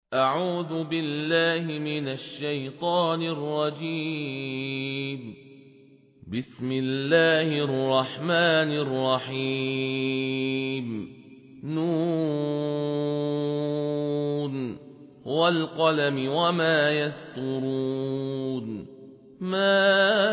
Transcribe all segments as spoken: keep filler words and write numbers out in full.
أعوذ بالله من الشيطان الرجيم. بسم الله الرحمن الرحيم. نون والقلم وما يسطرون. ما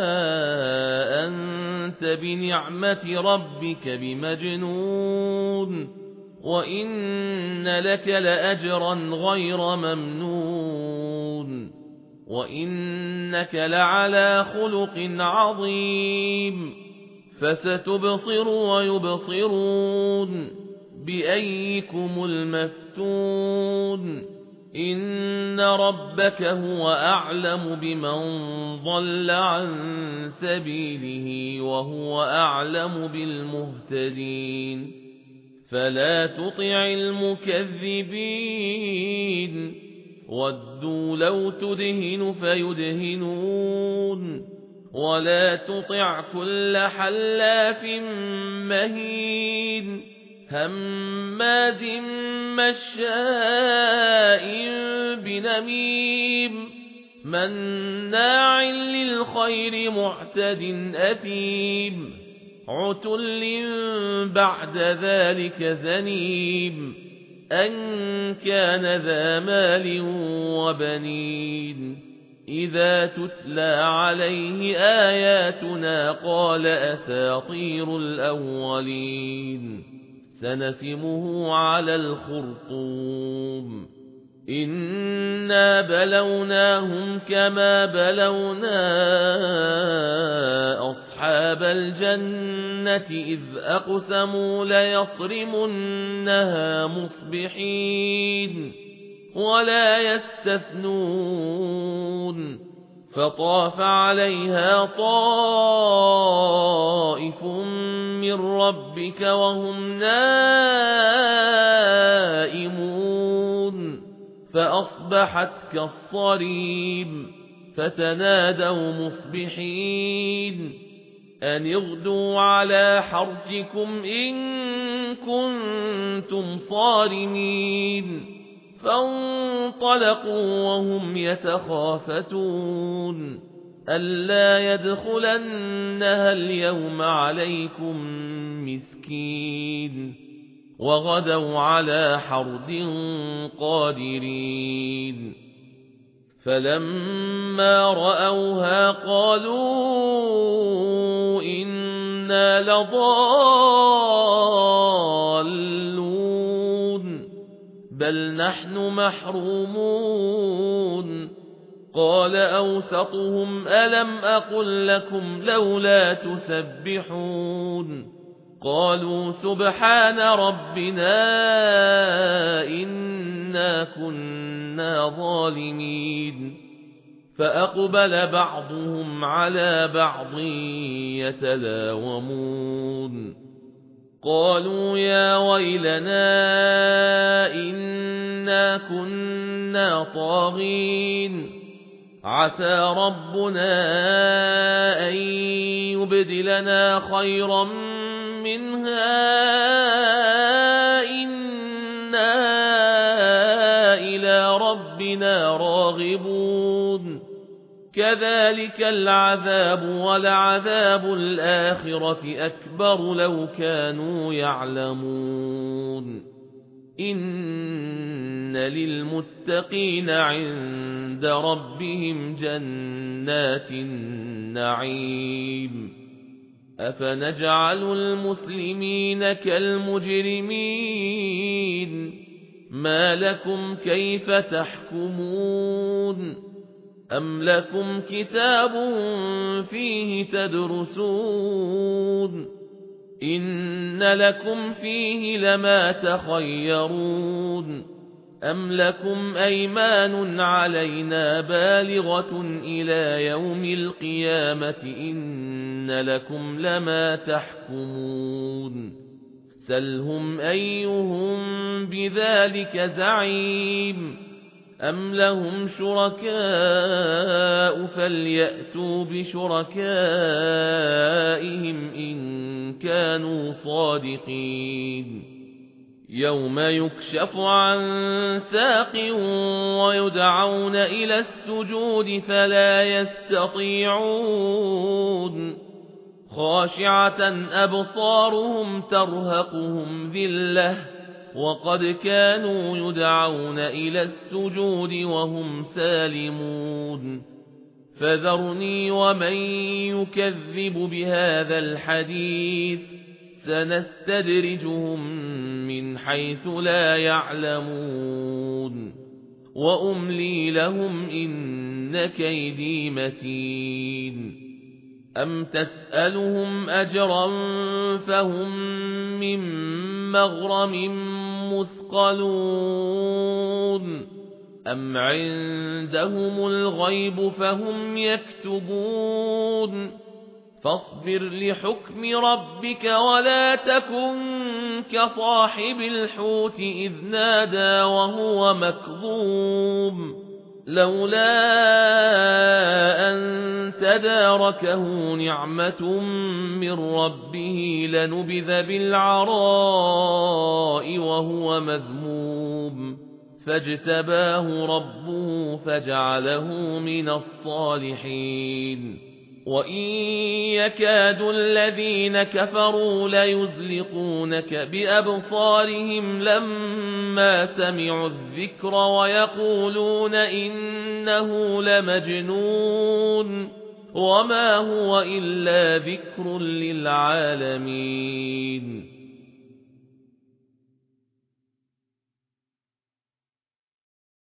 أنت بنعمة ربك بمجنون، وإن لك لأجرا غير ممنون، وإنك لعلى خلق عظيم. فستبصر ويبصرون بأيكم المفتون. إن ربك هو أعلم بمن ضل عن سبيله وهو أعلم بالمهتدين. فلا تطع المكذبين، ودوا لو تدهن فيدهنون. ولا تطع كل حلاف مهين، هماز مشاء بنميم، مناع للخير معتد أثيم، عتل بعد ذلك زنيم، أن كان ذا مال وبنين. إذا تتلى عليه آياتنا قال أساطير الأولين. سنسمه على الخرطوم. إنا بلوناهم كما بلونا أصحاب الجنة إذ أقسموا ليصرمنها مصبحين ولا يستثنون. فطاف عليها طائف من ربك وهم نائمون، فأصبحت كالصريم. فتنادوا مصبحين أن اغدوا على حرثكم إن كنتم صارمين. فانطلقوا وهم يتخافتون ألا يدخلنها اليوم عليكم مسكين. وغدوا على حرد قادرين. فلما رأوها قالوا إنا لضالون بل نحن محرومون. قال أوسطهم ألم أقل لكم لولا تسبحون. قالوا سبحان ربنا إنا كنا ظالمين. فأقبل بعضهم على بعض يتلاومون. قالوا يا ويلنا إنا كنا طاغين. عسى ربنا أن يبدلنا خيرا منها إنا إلى ربنا راغبون. كذلك العذاب ولعذاب الآخرة أكبر لو كانوا يعلمون. إن للمتقين عند ربهم جنات النعيم. أفنجعل المسلمين كالمجرمين. ما لكم كيف تحكمون. أم لكم كتاب فيه تدرسون. إن لكم فيه لما تخيرون. أم لكم أيمان علينا بالغة إلى يوم القيامة إن لكم لما تحكمون. سلهم أيهم بذلك زعيم. أم لهم شركاء فليأتوا بشركائهم إن كانوا صادقين. يوم يكشف عن ساق ويدعون إلى السجود فلا يستطيعون خاشعة أبصارهم ترهقهم ذلة وقد كانوا يدعون إلى السجود وهم سالمون فذرني ومن يكذب بهذا الحديث سنستدرجهم من حيث لا يعلمون وأملي لهم إن كيدي متين أم تسألهم أجرا فهم من مغرم مثقلون أم عندهم الغيب فهم يكتبون فاصبر لحكم ربك ولا تكن كصاحب الحوت إذ نادى وهو مكظوم لولا أن تداركه نعمة من ربه لنبذ بالعراء وهو مذموم فاجتباه ربه فجعله من الصالحين وإن يكاد الذين كفروا ليزلقونك بأبصارهم لما سمعوا الذكر ويقولون إنه لمجنون وما هو إلا ذكر للعالمين